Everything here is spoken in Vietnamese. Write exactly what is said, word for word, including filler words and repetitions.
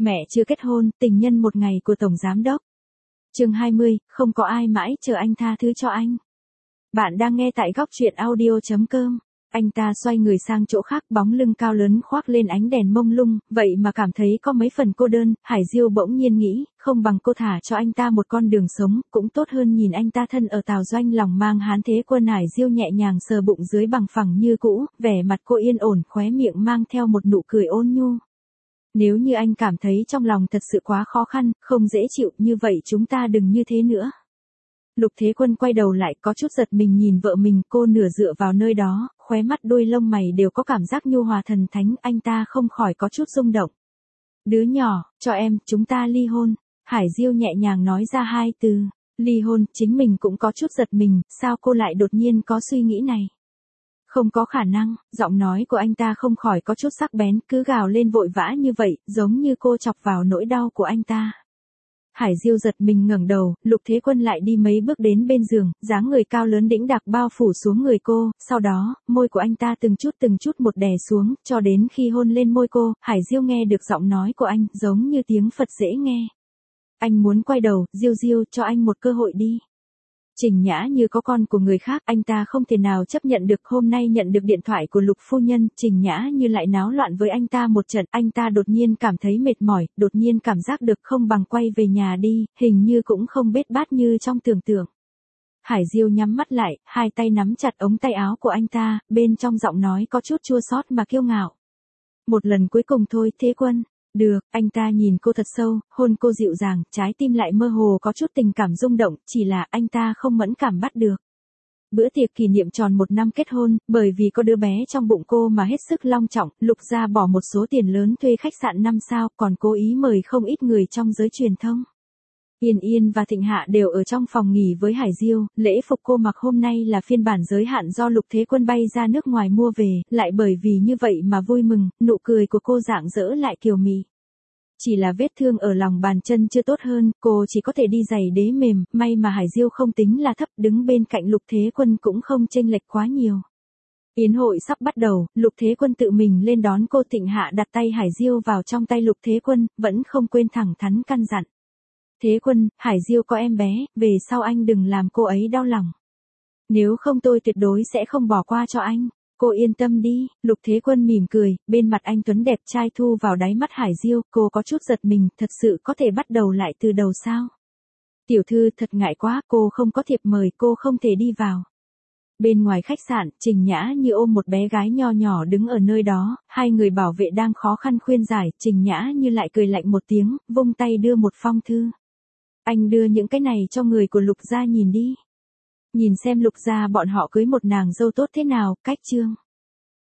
Mẹ chưa kết hôn, tình nhân một ngày của Tổng Giám Đốc. Chương hai mươi, không có ai mãi chờ anh tha thứ cho anh. Bạn đang nghe tại góc truyện audio chấm com. Anh ta xoay người sang chỗ khác, bóng lưng cao lớn khoác lên ánh đèn mông lung, vậy mà cảm thấy có mấy phần cô đơn. Hải Diêu bỗng nhiên nghĩ, không bằng cô thả cho anh ta một con đường sống, cũng tốt hơn nhìn anh ta thân ở Tào Doanh lòng mang hán thế quân. Hải Diêu nhẹ nhàng sờ bụng dưới bằng phẳng như cũ, vẻ mặt cô yên ổn, khóe miệng mang theo một nụ cười ôn nhu. Nếu như anh cảm thấy trong lòng thật sự quá khó khăn, không dễ chịu, như vậy chúng ta đừng như thế nữa. Lục Thế Quân quay đầu lại, có chút giật mình nhìn vợ mình, cô nửa dựa vào nơi đó, khóe mắt đôi lông mày đều có cảm giác nhu hòa thần thánh, anh ta không khỏi có chút rung động. Đứa nhỏ, cho em, chúng ta ly hôn. Hải Diêu nhẹ nhàng nói ra hai từ, ly hôn. Chính mình cũng có chút giật mình, sao cô lại đột nhiên có suy nghĩ này? Không có khả năng, giọng nói của anh ta không khỏi có chút sắc bén, cứ gào lên vội vã như vậy, giống như cô chọc vào nỗi đau của anh ta. Hải Diêu giật mình ngẩng đầu, Lục Thế Quân lại đi mấy bước đến bên giường, dáng người cao lớn đĩnh đạc bao phủ xuống người cô, sau đó, môi của anh ta từng chút từng chút một đè xuống, cho đến khi hôn lên môi cô, Hải Diêu nghe được giọng nói của anh, giống như tiếng Phật dễ nghe. Anh muốn quay đầu, Diêu Diêu, cho anh một cơ hội đi. Trình Nhã như có con của người khác, anh ta không thể nào chấp nhận được. Hôm nay nhận được điện thoại của Lục phu nhân, Trình Nhã như lại náo loạn với anh ta một trận, anh ta đột nhiên cảm thấy mệt mỏi, đột nhiên cảm giác được không bằng quay về nhà đi, hình như cũng không bết bát như trong tưởng tượng. Hải Diêu nhắm mắt lại, hai tay nắm chặt ống tay áo của anh ta, bên trong giọng nói có chút chua xót mà kiêu ngạo. Một lần cuối cùng thôi, Thế Quân. Được, anh ta nhìn cô thật sâu, hôn cô dịu dàng, trái tim lại mơ hồ có chút tình cảm rung động, chỉ là anh ta không mẫn cảm bắt được. Bữa tiệc kỷ niệm tròn một năm kết hôn, bởi vì có đứa bé trong bụng cô mà hết sức long trọng, Lục gia bỏ một số tiền lớn thuê khách sạn năm sao, còn cố ý mời không ít người trong giới truyền thông. Yên Yên và Thịnh Hạ đều ở trong phòng nghỉ với Hải Diêu, lễ phục cô mặc hôm nay là phiên bản giới hạn do Lục Thế Quân bay ra nước ngoài mua về, lại bởi vì như vậy mà vui mừng, nụ cười của cô rạng rỡ lại kiều mị. Chỉ là vết thương ở lòng bàn chân chưa tốt hơn, cô chỉ có thể đi giày đế mềm, may mà Hải Diêu không tính là thấp, đứng bên cạnh Lục Thế Quân cũng không chênh lệch quá nhiều. Yến hội sắp bắt đầu, Lục Thế Quân tự mình lên đón cô. Thịnh Hạ đặt tay Hải Diêu vào trong tay Lục Thế Quân, vẫn không quên thẳng thắn căn dặn. Thế Quân, Hải Diêu có em bé, về sau anh đừng làm cô ấy đau lòng. Nếu không tôi tuyệt đối sẽ không bỏ qua cho anh. Cô yên tâm đi. Lục Thế Quân mỉm cười, bên mặt anh tuấn đẹp trai thu vào đáy mắt Hải Diêu, cô có chút giật mình, thật sự có thể bắt đầu lại từ đầu sao? Tiểu thư, thật ngại quá, cô không có thiệp mời, cô không thể đi vào. Bên ngoài khách sạn, Trình Nhã như ôm một bé gái nho nhỏ đứng ở nơi đó, hai người bảo vệ đang khó khăn khuyên giải, Trình Nhã như lại cười lạnh một tiếng, vung tay đưa một phong thư. Anh đưa những cái này cho người của Lục gia nhìn đi. Nhìn xem Lục gia bọn họ cưới một nàng dâu tốt thế nào, cách chương.